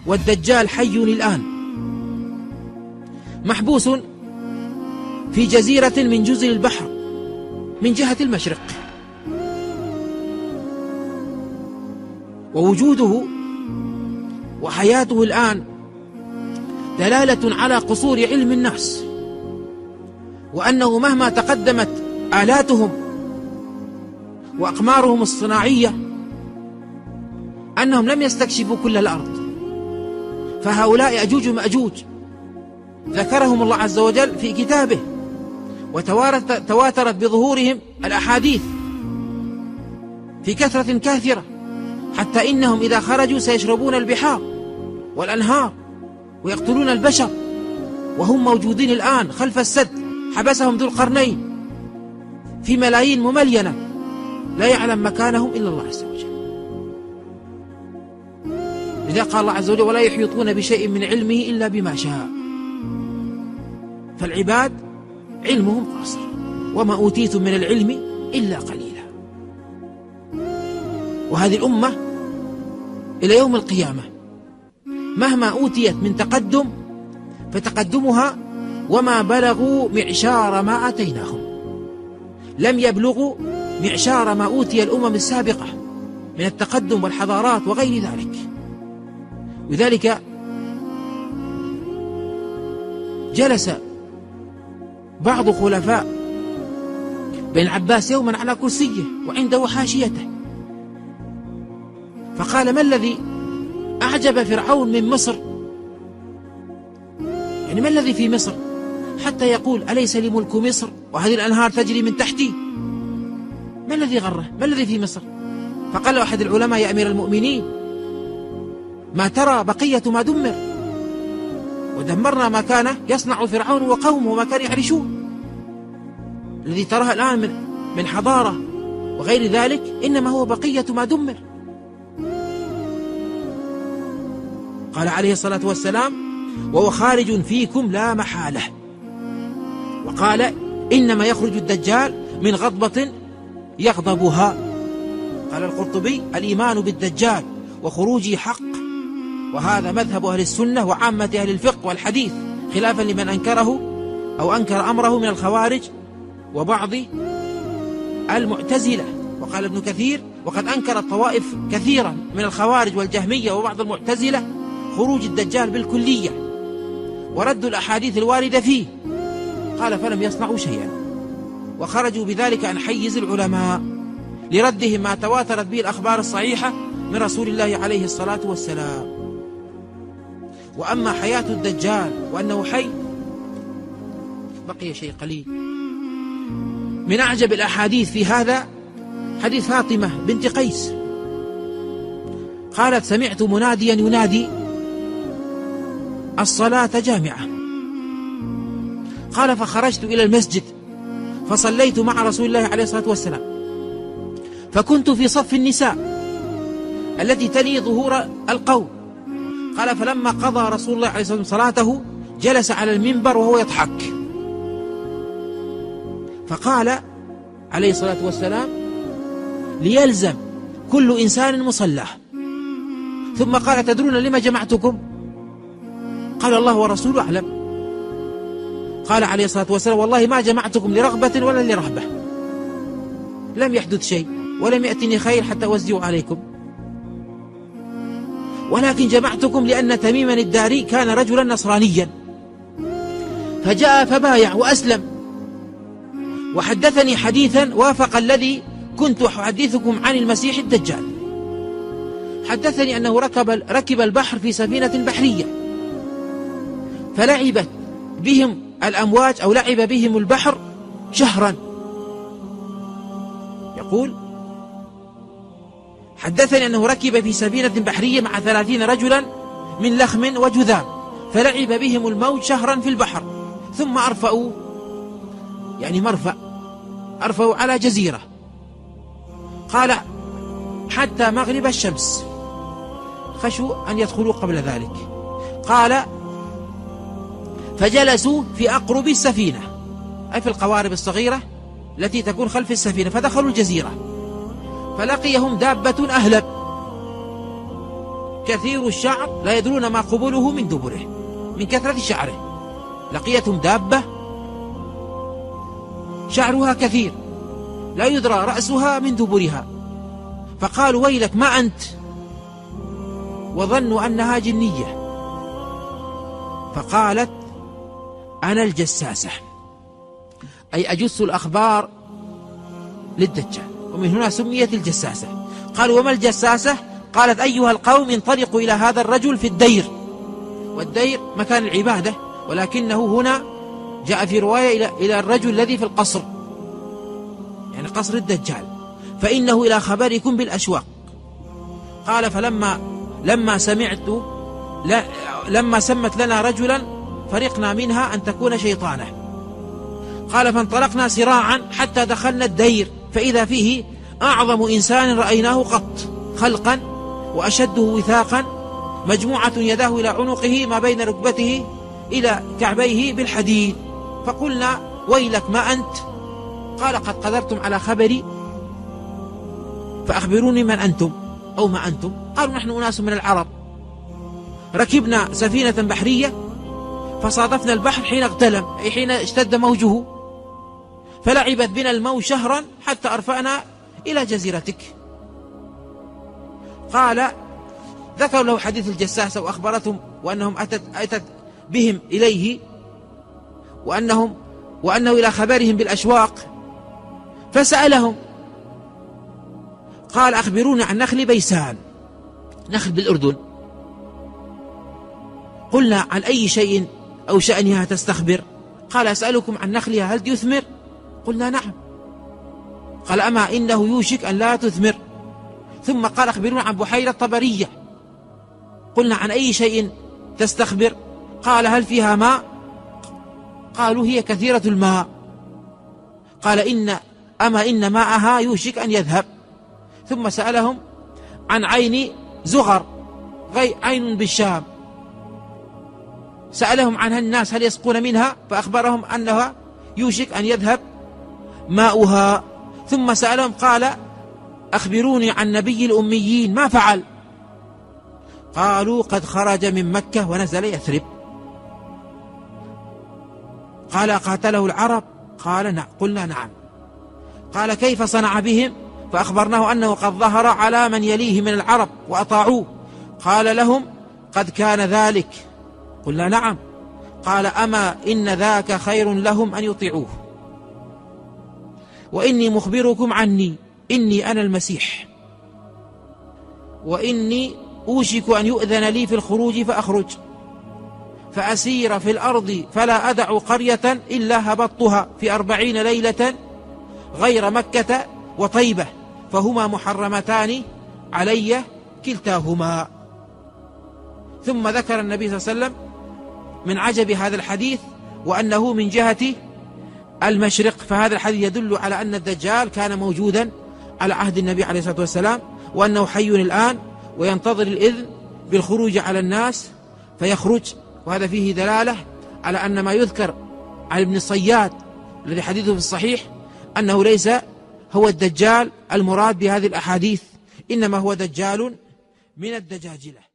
والدجال حي الآن محبوس في جزيرة من جزر البحر من جهة المشرق، ووجوده وحياته الآن دلالة على قصور علم الناس، وأنه مهما تقدمت آلاتهم وأقمارهم الصناعية أنهم لم يستكشفوا كل الأرض. فهؤلاء أجوج ومأجوج ذكرهم الله عز وجل في كتابه، وتواترت بظهورهم الأحاديث في كثرة كاثرة، حتى إنهم إذا خرجوا سيشربون البحار والأنهار ويقتلون البشر، وهم موجودين الآن خلف السد. حبسهم ذو القرنين في ملايين مملينة لا يعلم مكانهم إلا الله عز وجل. لذا قال الله عز وجل: ولا يحيطون بشيء من علمه إلا بما شاء. فالعباد علمهم قاصر، وما أوتيتم من العلم إلا قليلا. وهذه الأمة إلى يوم القيامة مهما أوتيت من تقدم فتقدمها وما بلغوا معشار ما أتيناهم، لم يبلغوا معشار ما أوتي الأمم السابقة من التقدم والحضارات وغير ذلك. لذلك جلس بعض خلفاء بن العباس يوما على كرسيه وعنده حاشيته، فقال: ما الذي أعجب فرعون من مصر؟ يعني ما الذي في مصر حتى يقول: أليس لي ملك مصر وهذه الأنهار تجري من تحتي؟ ما الذي غره؟ ما الذي في مصر؟ فقال له أحد العلماء: يا أمير المؤمنين، ما ترى بقية ما دمر، ودمرنا ما كان يصنع فرعون وقومه وما كانوا يعرشون. الذي تراه الآن من حضارة وغير ذلك إنما هو بقية ما دمر. قال عليه الصلاة والسلام: وهو خارج فيكم لا محالة. وقال: إنما يخرج الدجال من غضبة يغضبها. قال القرطبي: الإيمان بالدجال وخروجه حق، وهذا مذهب أهل السنة وعامة أهل الفقه والحديث، خلافا لمن أنكره أو أنكر أمره من الخوارج وبعض المعتزلة. وقال ابن كثير: وقد أنكر الطوائف كثيرا من الخوارج والجهمية وبعض المعتزلة خروج الدجال بالكلية، وردوا الأحاديث الواردة فيه. قال: فلم يصنعوا شيئا، وخرجوا بذلك عن حيز العلماء لردهم ما تواترت به الأخبار الصحيحة من رسول الله عليه الصلاة والسلام. وأما حياة الدجال وأنه حي، بقي شيء قليل. من أعجب الأحاديث في هذا حديث فاطمة بنت قيس، قالت: سمعت مناديا ينادي: الصلاة جامعة. قال: فخرجت إلى المسجد فصليت مع رسول الله عليه الصلاة والسلام، فكنت في صف النساء التي تلي ظهور القوم. قال: فلما قضى رسول الله عليه الصلاة والسلام صلاته جلس على المنبر وهو يضحك، فقال عليه الصلاة والسلام: ليلزم كل إنسان مصلاه. ثم قال: تدرون لما جمعتكم؟ قال: الله ورسوله أعلم. قال عليه الصلاة والسلام: والله ما جمعتكم لرغبة ولا لرهبة، لم يحدث شيء ولم يأتني خير حتى أوزع عليكم، ولكن جمعتكم لأن تميما الداري كان رجلا نصرانيا فجاء فبايع وأسلم، وحدثني حديثا وافق الذي كنت أحدثكم عن المسيح الدجال. حدثني أنه ركب البحر في سفينة بحرية، فلعبت بهم الأمواج أو لعب بهم البحر شهرا. يقول: حدثني أنه ركب في سفينة بحرية مع 30 رجلا من لخم وجذام، فلعب بهم الموج شهرا في البحر، ثم أرفأوا، يعني أرفأوا على جزيرة. قال: حتى مغرب الشمس، خشوا أن يدخلوا قبل ذلك. قال: فجلسوا في أقرب السفينة، أي في القوارب الصغيرة التي تكون خلف السفينة، فدخلوا الجزيرة، فلقيهم دابة أهلب كثير الشعر لا يدرون ما قبله من دبره، من كثرة شعره. لقيتهم دابة شعرها كثير لا يدرى رأسها من دبرها، فقالوا ويلك ما أنت، وظنوا أنها جنية، فقالت أنا الجساسة، أي أجس الأخبار للدجال، ومن هنا سميت الجساسة. قالوا وما الجساسة؟ قالت أيها القوم انطلقوا إلى هذا الرجل في الدير، والدير مكان العبادة، ولكنه هنا جاء في رواية إلى الرجل الذي في القصر، يعني قصر الدجال، فإنه إلى خبركم بالأشواق. قال لما سمت لنا رجلا فرقنا منها أن تكون شيطانة. قال فانطلقنا سراعا حتى دخلنا الدير، فإذا فيه أعظم إنسان رأيناه قط خلقا وأشده وثاقا، مجموعة يداه إلى عنقه ما بين ركبته إلى كعبيه بالحديد. فقلنا ويلك ما أنت؟ قال قد قدرتم على خبري، فأخبروني من أنتم أو ما أنتم؟ قالوا نحن أناس من العرب، ركبنا سفينة بحرية فصادفنا البحر حين اغتلم، أي حين اشتد موجه، فلعبت بنا الموج شهرا حتى أرفعنا إلى جزيرتك. قال ذكروا له حديث الجساسة وأخبرتهم وأنهم أتت بهم إليه، وأنه إلى خبرهم بالأشواق، فسألهم قال أخبروني عن نخل بيسان، نخل بالأردن. قلنا عن أي شيء أو شأنها تستخبر؟ قال أسألكم عن نخلها هل يثمر؟ قلنا نعم. قال أما إنه يوشك أن لا تثمر. ثم قال أخبروني عن بحيرة طبرية. قلنا عن أي شيء تستخبر؟ قال هل فيها ماء؟ قالوا هي كثيرة الماء. قال إن ماءها يوشك أن يذهب. ثم سألهم عن عين زغر، عين بالشام، سألهم عنها الناس هل يسقون منها؟ فأخبرهم أنها يوشك أن يذهب ماؤها. ثم سألهم قال أخبروني عن نبي الأميين ما فعل؟ قالوا قد خرج من مكة ونزل يثرب. قال قاتله العرب؟ قال نعم. قلنا نعم. قال كيف صنع بهم؟ فأخبرناه أنه قد ظهر على من يليه من العرب وأطاعوه. قال لهم قد كان ذلك؟ قلنا نعم. قال أما إن ذاك خير لهم أن يطيعوه، وإني مخبركم عني، إني أنا المسيح، وإني أوشك أن يؤذن لي في الخروج فأخرج فأسير في الأرض فلا أدع قرية إلا هبطتها في 40 ليلة غير مكة وطيبة، فهما محرمتان علي كلتاهما. ثم ذكر النبي صلى الله عليه وسلم من عجب هذا الحديث وأنه من جهة المشرق، فهذا الحديث يدل على أن الدجال كان موجودا على عهد النبي عليه الصلاة والسلام، وأنه حي الآن وينتظر الإذن بالخروج على الناس فيخرج. وهذا فيه دلالة على أن ما يذكر عن ابن الصياد الذي حديثه في الصحيح أنه ليس هو الدجال المراد بهذه الأحاديث، إنما هو دجال من الدجاجلة.